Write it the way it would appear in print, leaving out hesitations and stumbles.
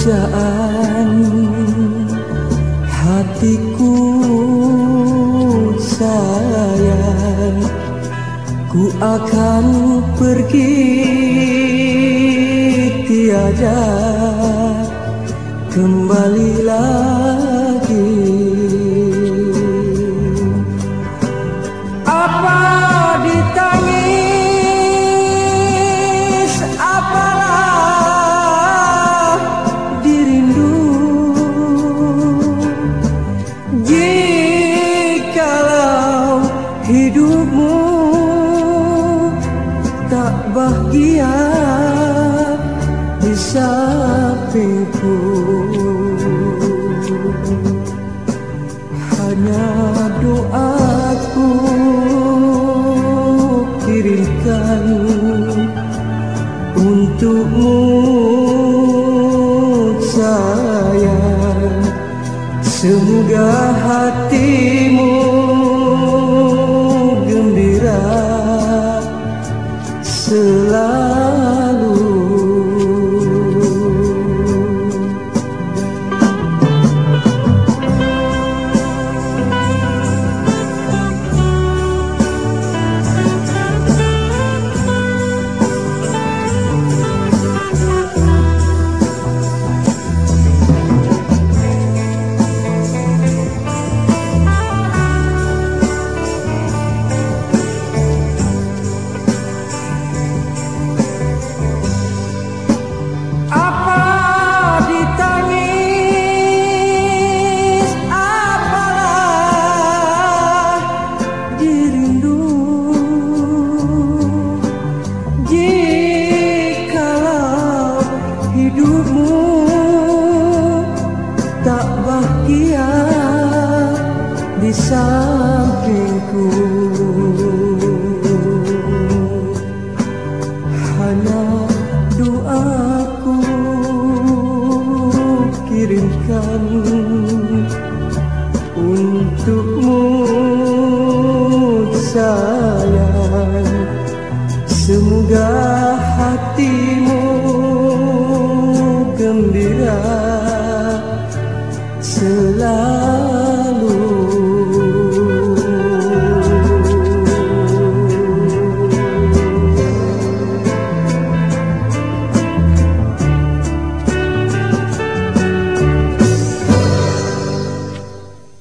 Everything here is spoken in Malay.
pujaan hatiku sayang, ku akan pergi tiada kembali lagi. Apa ditangis, apalah dirindu, jikalau hidupmu tak bahagia di sampingku. Hanya doaku kirimkan untukmu sayang, semoga hatimu gembira selalu. Hidupmu tak bahagia di sampingku. Hanya doaku kirimkan untukmu sayang, semoga hatimu gembira selalu.